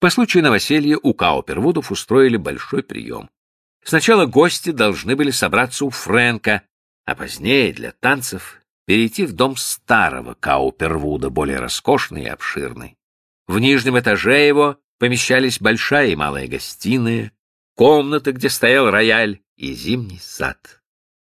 По случаю новоселья у Каупервудов устроили большой прием. Сначала гости должны были собраться у Фрэнка, а позднее для танцев перейти в дом старого Каупервуда, более роскошный и обширный. В нижнем этаже его помещались большая и малая гостиная, комната, где стоял рояль, и зимний сад.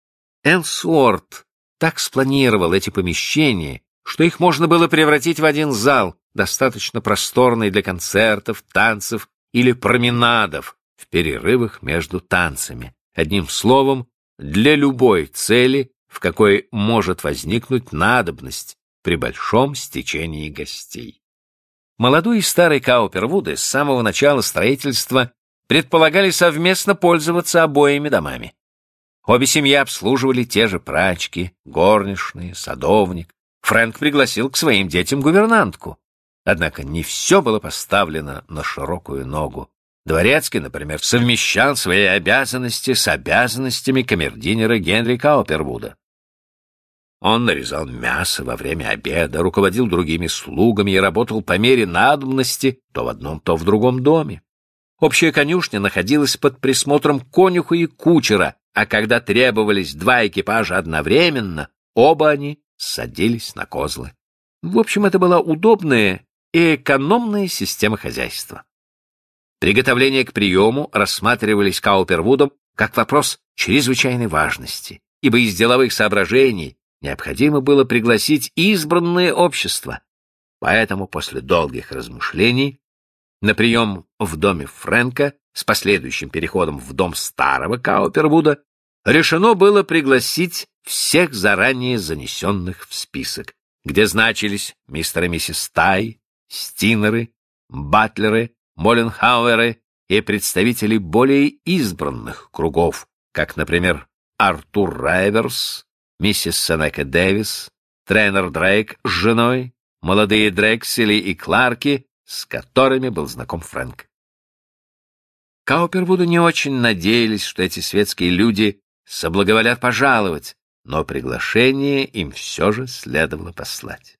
Элсуорт так спланировал эти помещения, что их можно было превратить в один зал, достаточно просторный для концертов, танцев или променадов в перерывах между танцами. Одним словом, для любой цели, в какой может возникнуть надобность при большом стечении гостей. Молодой и старый Каупервуды с самого начала строительства предполагали совместно пользоваться обоими домами. Обе семьи обслуживали те же прачки, горничные, садовник. Фрэнк пригласил к своим детям гувернантку. Однако не все было поставлено на широкую ногу. Дворецкий, например, совмещал свои обязанности с обязанностями камердинера Генри Каупервуда. Он нарезал мясо во время обеда, руководил другими слугами и работал по мере надобности то в одном, то в другом доме. Общая конюшня находилась под присмотром конюха и кучера, а когда требовались два экипажа одновременно, оба они садились на козлы. В общем, это была удобная и экономная система хозяйства. Приготовления к приему рассматривались Каупервудом как вопрос чрезвычайной важности, ибо из деловых соображений необходимо было пригласить избранное общество. Поэтому после долгих размышлений на прием в доме Фрэнка с последующим переходом в дом старого Каупервуда решено было пригласить всех заранее занесенных в список, где значились мистер и миссис Тай, Стинеры, Батлеры, Моленхауэры и представители более избранных кругов, как, например, Артур Райверс, миссис Сенека Дэвис, тренер Дрейк с женой, молодые Дрексели и Кларки, с которыми был знаком Фрэнк. Каупервуды не очень надеялись, что эти светские люди соблаговолят пожаловать, но приглашение им все же следовало послать.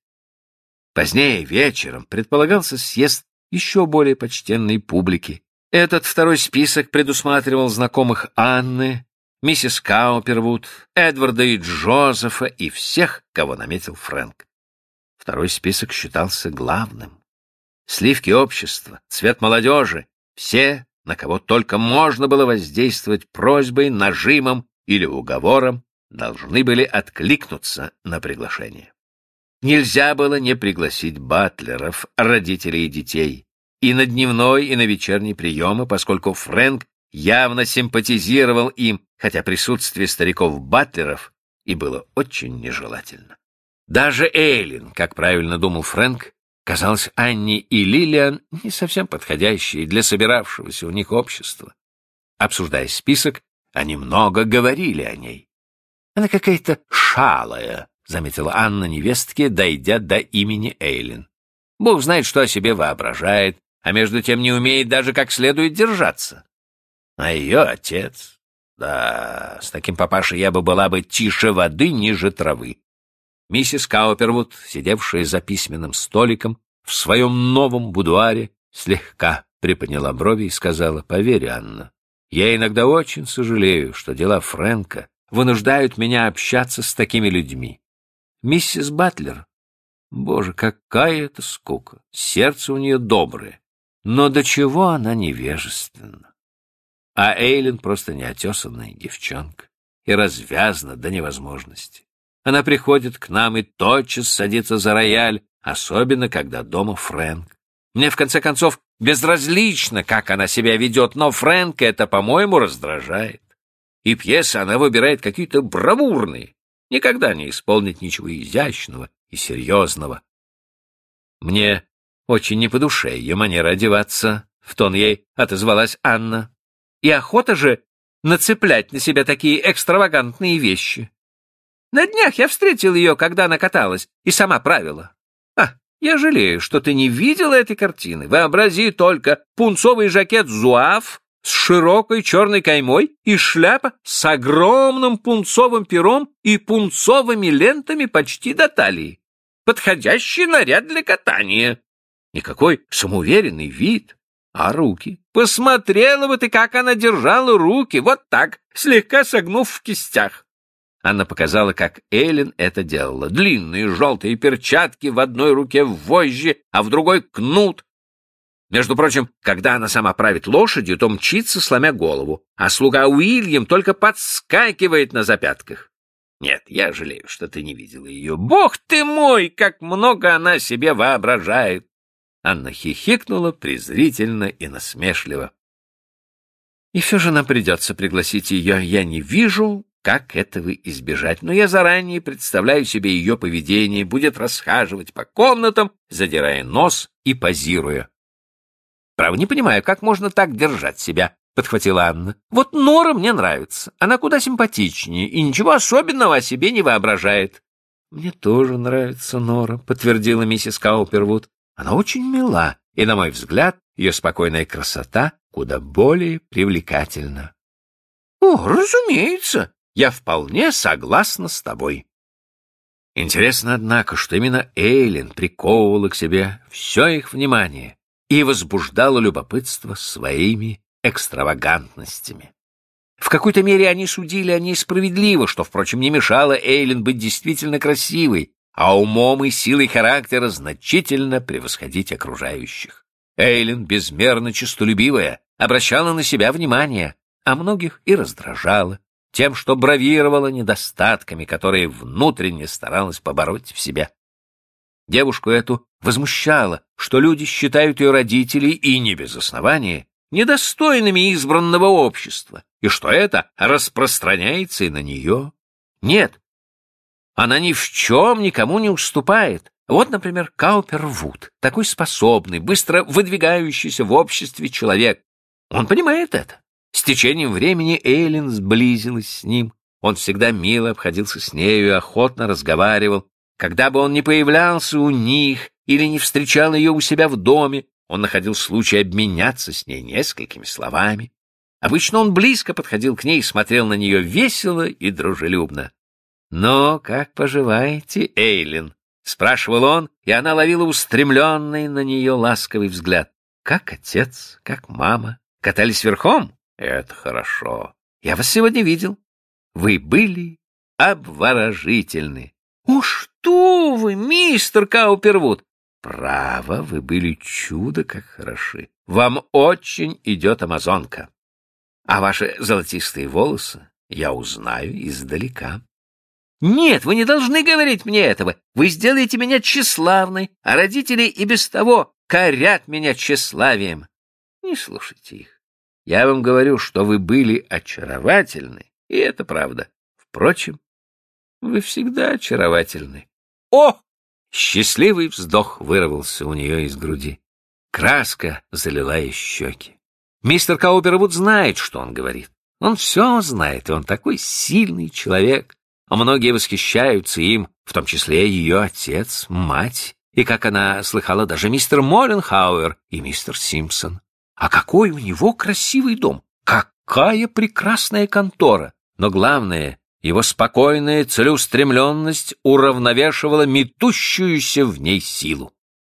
Позднее вечером предполагался съезд еще более почтенной публики. Этот второй список предусматривал знакомых Анны, миссис Каупервуд, Эдварда и Джозефа и всех, кого наметил Фрэнк. Второй список считался главным. Сливки общества, цвет молодежи, все, на кого только можно было воздействовать просьбой, нажимом или уговором, должны были откликнуться на приглашение. Нельзя было не пригласить батлеров, родителей и детей, и на дневной, и на вечерний приемы, поскольку Фрэнк явно симпатизировал им, хотя присутствие стариков-батлеров и было очень нежелательно. Даже Эйлин, как правильно думал Фрэнк, казалось Анне и Лилиан не совсем подходящей для собиравшегося у них общества. Обсуждая список, они много говорили о ней. «Она какая-то шалая», — заметила Анна невестке, дойдя до имени Эйлин. «Бог знает, что о себе воображает, а между тем не умеет даже как следует держаться. А ее отец... Да, с таким папашей я бы была бы тише воды, ниже травы». Миссис Каупервуд, сидевшая за письменным столиком в своем новом будуаре, слегка приподняла брови и сказала: «Поверь, Анна, я иногда очень сожалею, что дела Фрэнка вынуждают меня общаться с такими людьми. Миссис Батлер, боже, какая это скука, сердце у нее доброе, но до чего она невежественна. А Эйлин просто неотесанная девчонка и развязна до невозможности. Она приходит к нам и тотчас садится за рояль, особенно когда дома Фрэнк. Мне, в конце концов, безразлично, как она себя ведет, но Фрэнка это, по-моему, раздражает. И пьесы она выбирает какие-то бравурные, никогда не исполнит ничего изящного и серьезного. Мне очень не по душе ее манера одеваться, — в тон ей отозвалась Анна. И охота же нацеплять на себя такие экстравагантные вещи. На днях я встретил ее, когда она каталась, и сама правила. Я жалею, что ты не видела этой картины. Вообрази только пунцовый жакет зуав с широкой черной каймой и шляпа с огромным пунцовым пером и пунцовыми лентами почти до талии. Подходящий наряд для катания. Никакой самоуверенный вид. А руки? Посмотрела бы ты, как она держала руки, вот так, слегка согнув в кистях. Анна показала, как Эйлин это делала. Длинные желтые перчатки, в одной руке вожжи, а в другой кнут. Между прочим, когда она сама правит лошадью, то мчится, сломя голову, а слуга Уильям только подскакивает на запятках. Нет, я жалею, что ты не видела ее. Бог ты мой, как много она себе воображает! Анна хихикнула презрительно и насмешливо. И все же нам придется пригласить ее. Я не вижу, как этого избежать, но я заранее представляю себе ее поведение, будет расхаживать по комнатам, задирая нос и позируя. Право, не понимаю, как можно так держать себя, — подхватила Анна. Вот Нора мне нравится, она куда симпатичнее и ничего особенного о себе не воображает. Мне тоже нравится Нора, — подтвердила миссис Каупервуд. Она очень мила, и, на мой взгляд, ее спокойная красота куда более привлекательна. О, разумеется, я вполне согласна с тобой. Интересно, однако, что именно Эйлин приковывала к себе все их внимание и возбуждала любопытство своими экстравагантностями. В какой-то мере они судили о ней справедливо, что, впрочем, не мешало Эйлин быть действительно красивой, а умом и силой характера значительно превосходить окружающих. Эйлин, безмерно честолюбивая, обращала на себя внимание, а многих и раздражала тем, что бравировала недостатками, которые внутренне старалась побороть в себе. Девушку эту возмущало, что люди считают ее родителей, и не без основания, недостойными избранного общества, и что это распространяется и на нее. Нет, она ни в чем никому не уступает. Вот, например, Каупервуд, такой способный, быстро выдвигающийся в обществе человек. Он понимает это. С течением времени Эйлин сблизилась с ним. Он всегда мило обходился с нею и охотно разговаривал. Когда бы он ни появлялся у них или не встречал ее у себя в доме, он находил случай обменяться с ней несколькими словами. Обычно он близко подходил к ней и смотрел на нее весело и дружелюбно. «Но как поживаете, Эйлин?» — спрашивал он, и она ловила устремленный на нее ласковый взгляд. «Как отец, как мама? Катались верхом? Это хорошо. Я вас сегодня видел. Вы были обворожительны». «О, что вы, мистер Каупервуд!» «Право, вы были чудо как хороши. Вам очень идет амазонка. А ваши золотистые волосы я узнаю издалека». «Нет, вы не должны говорить мне этого. Вы сделаете меня тщеславной, а родители и без того корят меня тщеславием». Не слушайте их. Я вам говорю, что вы были очаровательны, и это правда. Впрочем, вы всегда очаровательны. О! Счастливый вздох вырвался у нее из груди. Краска залила ей щеки. Мистер Каупервуд знает, что он говорит. Он все знает, и он такой сильный человек. А многие восхищаются им, в том числе ее отец, мать, и, как она слыхала, даже мистер Молленхауэр и мистер Симпсон. А какой у него красивый дом! Какая прекрасная контора! Но главное, его спокойная целеустремленность уравновешивала метущуюся в ней силу.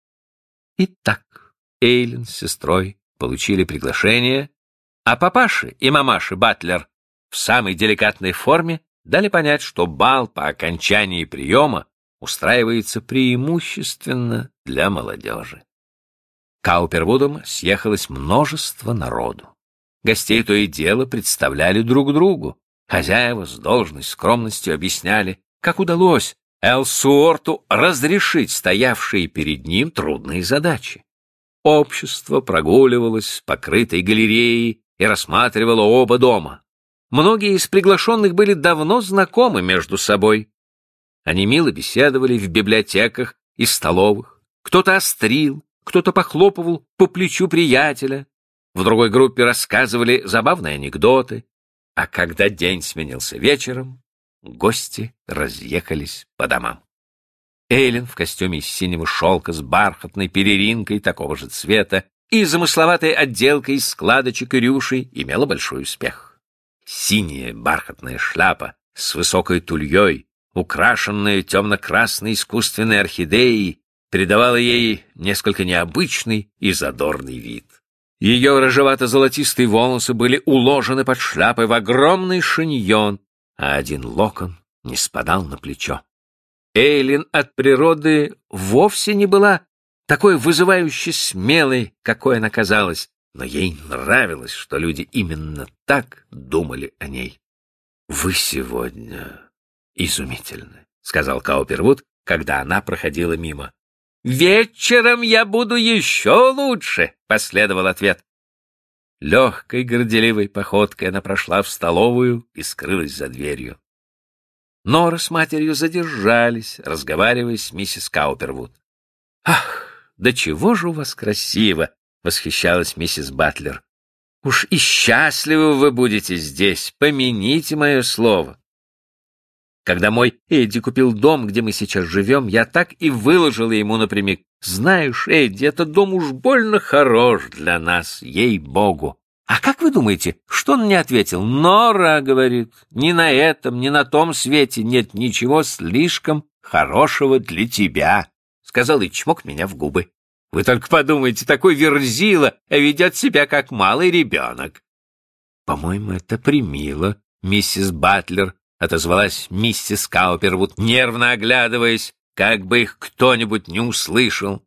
Итак, Эйлин с сестрой получили приглашение, а папаши и мамаши Батлер в самой деликатной форме дали понять, что бал по окончании приема устраивается преимущественно для молодежи. Каупервудом съехалось множество народу. Гостей то и дело представляли друг другу. Хозяева с должной скромностью объясняли, как удалось Элсуорту разрешить стоявшие перед ним трудные задачи. Общество прогуливалось по крытой галереей и рассматривало оба дома. Многие из приглашенных были давно знакомы между собой. Они мило беседовали в библиотеках и столовых. Кто-то острил, кто-то похлопывал по плечу приятеля. В другой группе рассказывали забавные анекдоты. А когда день сменился вечером, гости разъехались по домам. Эйлин в костюме из синего шелка с бархатной переринкой такого же цвета и замысловатой отделкой из складочек и рюшей имела большой успех. Синяя бархатная шляпа с высокой тульей, украшенная темно-красной искусственной орхидеей, придавала ей несколько необычный и задорный вид. Ее рыжевато-золотистые волосы были уложены под шляпой в огромный шиньон, а один локон не спадал на плечо. Эйлин от природы вовсе не была такой вызывающе смелой, какой она казалась, но ей нравилось, что люди именно так думали о ней. «Вы сегодня изумительны», — сказал Каупервуд, когда она проходила мимо. «Вечером я буду еще лучше», — последовал ответ. Легкой, горделивой походкой она прошла в столовую и скрылась за дверью. Нора с матерью задержались, разговаривая с миссис Каупервуд. «Ах, да чего же у вас красиво!» — восхищалась миссис Батлер. «Уж и счастливы вы будете здесь, помяните мое слово». Когда мой Эдди купил дом, где мы сейчас живем, я так и выложила ему напрямик: «Знаешь, Эдди, этот дом уж больно хорош для нас, ей-богу». А как вы думаете, что он мне ответил? «Нора, — говорит, — ни на этом, ни на том свете нет ничего слишком хорошего для тебя», — сказал и чмок меня в губы. Вы только подумайте, такой верзила, а ведет себя как малый ребенок. — По-моему, это примило, миссис Батлер, — отозвалась миссис Каупервуд, нервно оглядываясь, как бы их кто-нибудь не услышал.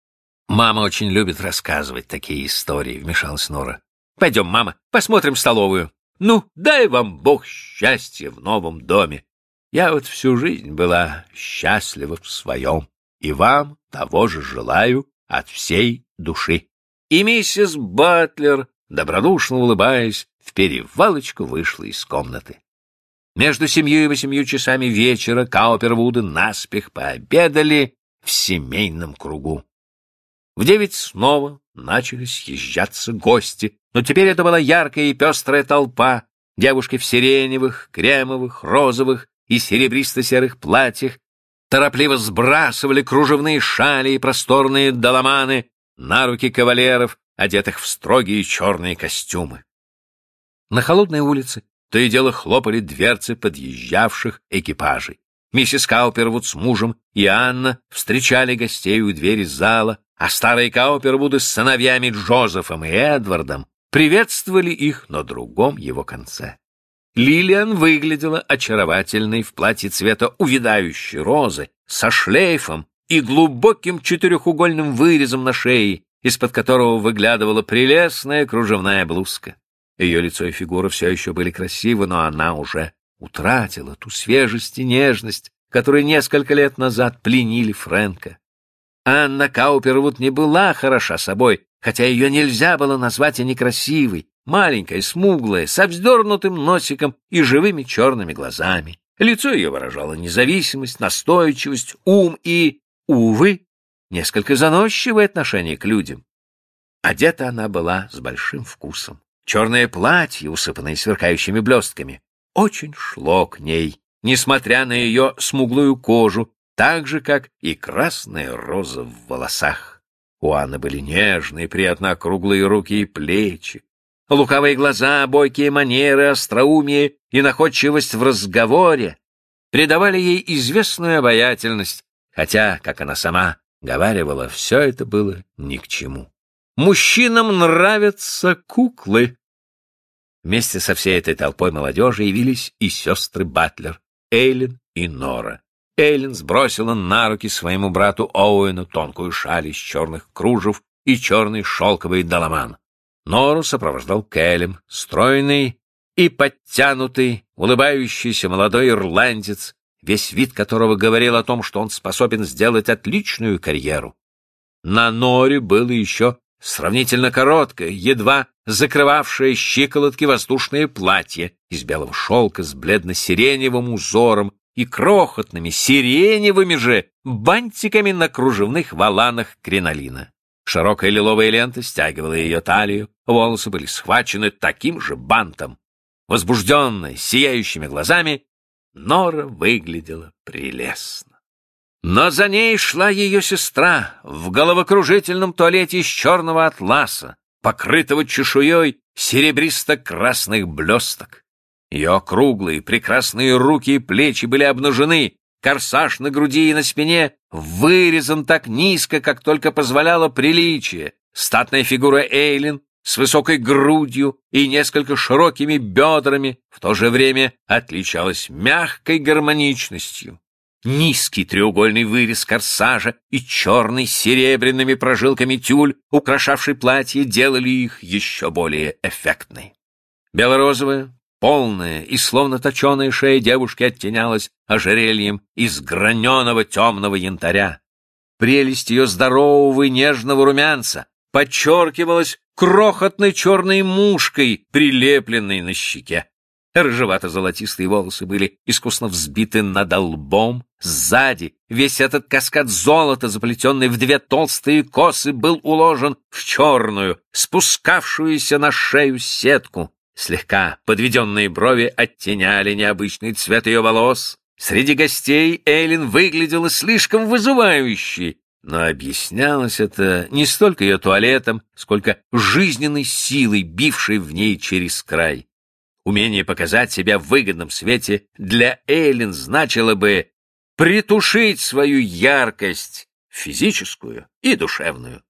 — Мама очень любит рассказывать такие истории, — вмешалась Нора. — Пойдем, мама, посмотрим столовую. Ну, дай вам Бог счастья в новом доме. Я вот всю жизнь была счастлива в своем, и вам того же желаю от всей души. И миссис Батлер, добродушно улыбаясь, в перевалочку вышла из комнаты. Между 7 и 8 часами вечера Каупервуды наспех пообедали в семейном кругу. В 9 снова начали съезжаться гости, но теперь это была яркая и пестрая толпа. Девушки в сиреневых, кремовых, розовых и серебристо-серых платьях торопливо сбрасывали кружевные шали и просторные доломаны на руки кавалеров, одетых в строгие черные костюмы. На холодной улице то и дело хлопали дверцы подъезжавших экипажей. Миссис Каупервуд с мужем и Анна встречали гостей у двери зала, а старые Каупервуды с сыновьями Джозефом и Эдвардом приветствовали их на другом его конце. Лилиан выглядела очаровательной в платье цвета увядающей розы, со шлейфом и глубоким четырехугольным вырезом на шее, из-под которого выглядывала прелестная кружевная блузка. Ее лицо и фигура все еще были красивы, но она уже утратила ту свежесть и нежность, которые несколько лет назад пленили Фрэнка. Анна Каупервуд не была хороша собой, хотя ее нельзя было назвать и некрасивой, маленькая, смуглая, со вздернутым носиком и живыми черными глазами. Лицо ее выражало независимость, настойчивость, ум и, увы, несколько заносчивое отношение к людям. Одета она была с большим вкусом. Черное платье, усыпанное сверкающими блестками, очень шло к ней, несмотря на ее смуглую кожу, так же, как и красная роза в волосах. У Анны были нежные, приятно округлые руки и плечи, лукавые глаза, бойкие манеры, остроумие и находчивость в разговоре придавали ей известную обаятельность, хотя, как она сама говаривала, все это было ни к чему. Мужчинам нравятся куклы. Вместе со всей этой толпой молодежи явились и сестры Батлер, Эйлин и Нора. Эйлин сбросила на руки своему брату Оуэну тонкую шаль из черных кружев и черный шелковый доломан. Нору сопровождал Кэлем, стройный и подтянутый, улыбающийся молодой ирландец, весь вид которого говорил о том, что он способен сделать отличную карьеру. На Норе было еще сравнительно короткое, едва закрывавшее щиколотки воздушное платье из белого шелка с бледно-сиреневым узором и крохотными сиреневыми же бантиками на кружевных воланах кринолина. Широкая лиловая лента стягивала ее талию, волосы были схвачены таким же бантом. Возбужденная, сияющими глазами, Нора выглядела прелестно. Но за ней шла ее сестра в головокружительном туалете из черного атласа, покрытого чешуей серебристо-красных блесток. Ее округлые, прекрасные руки и плечи были обнажены, корсаж на груди и на спине вырезан так низко, как только позволяло приличие. Статная фигура Эйлин с высокой грудью и несколько широкими бедрами, в то же время отличалась мягкой гармоничностью. Низкий треугольный вырез корсажа и черный с серебряными прожилками тюль, украшавший платье, делали их еще более эффектной. Белорозовая, полная и словно точеная шея девушки оттенялась ожерельем из граненого темного янтаря. Прелесть ее здорового и нежного румянца подчеркивалась крохотной черной мушкой, прилепленной на щеке. Рыжевато-золотистые волосы были искусно взбиты над лбом. Сзади весь этот каскад золота, заплетенный в две толстые косы, был уложен в черную, спускавшуюся на шею сетку. Слегка подведенные брови оттеняли необычный цвет ее волос. Среди гостей Эйлин выглядела слишком вызывающей, но объяснялось это не столько ее туалетом, сколько жизненной силой, бившей в ней через край. Умение показать себя в выгодном свете для Эйлин значило бы притушить свою яркость, физическую и душевную.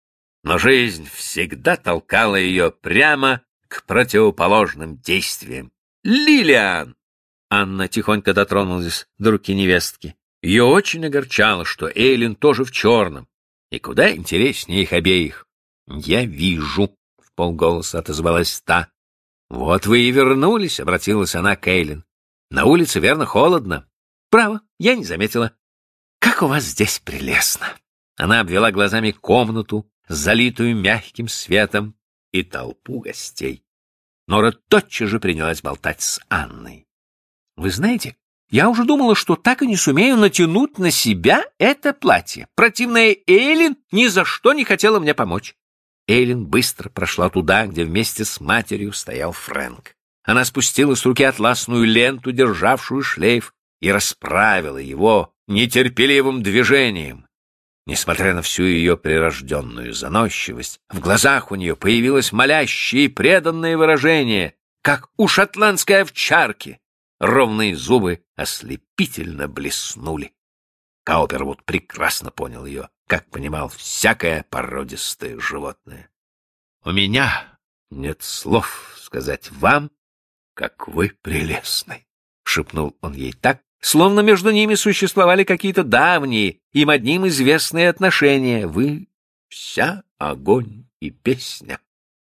Но жизнь всегда толкала ее прямо к противоположным действиям. «Лилиан!» Анна тихонько дотронулась до руки невестки. Ее очень огорчало, что Эйлин тоже в черном, и куда интереснее их обеих. «Я вижу», — вполголоса отозвалась та. «Вот вы и вернулись», — обратилась она к Эйлин. «На улице, верно, холодно?» «Право, я не заметила. Как у вас здесь прелестно!» Она обвела глазами комнату, залитую мягким светом, и толпу гостей. Нора тотчас же принялась болтать с Анной. «Вы знаете, я уже думала, что так и не сумею натянуть на себя это платье. Противная Эйлин ни за что не хотела мне помочь». Эйлин быстро прошла туда, где вместе с матерью стоял Фрэнк. Она спустила с руки атласную ленту, державшую шлейф, и расправила его нетерпеливым движением. Несмотря на всю ее прирожденную заносчивость, в глазах у нее появилось молящее и преданное выражение, как у шотландской овчарки. Ровные зубы ослепительно блеснули. Каупервуд прекрасно понял ее, как понимал всякое породистое животное. «У меня нет слов сказать вам, как вы прелестны», — шепнул он ей так, словно между ними существовали какие-то давние, им одним известные отношения. «Вы вся огонь и песня».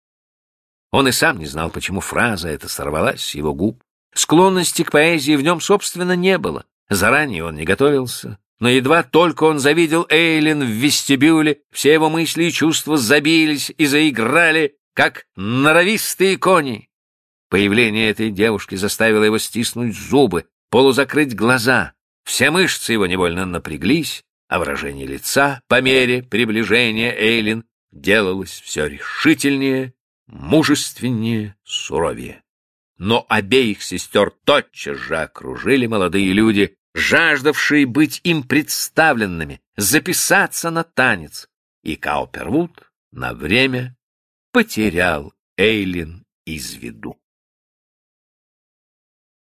Он и сам не знал, почему фраза эта сорвалась с его губ. Склонности к поэзии в нем, собственно, не было. Заранее он не готовился. Но едва только он завидел Эйлин в вестибюле, все его мысли и чувства забились и заиграли, как норовистые кони. Появление этой девушки заставило его стиснуть зубы, полузакрыть глаза. Все мышцы его невольно напряглись, а выражение лица по мере приближения Эйлин делалось все решительнее, мужественнее, суровее. Но обеих сестер тотчас же окружили молодые люди, жаждавшие быть им представленными, записаться на танец, и Каупервуд на время потерял Эйлин из виду.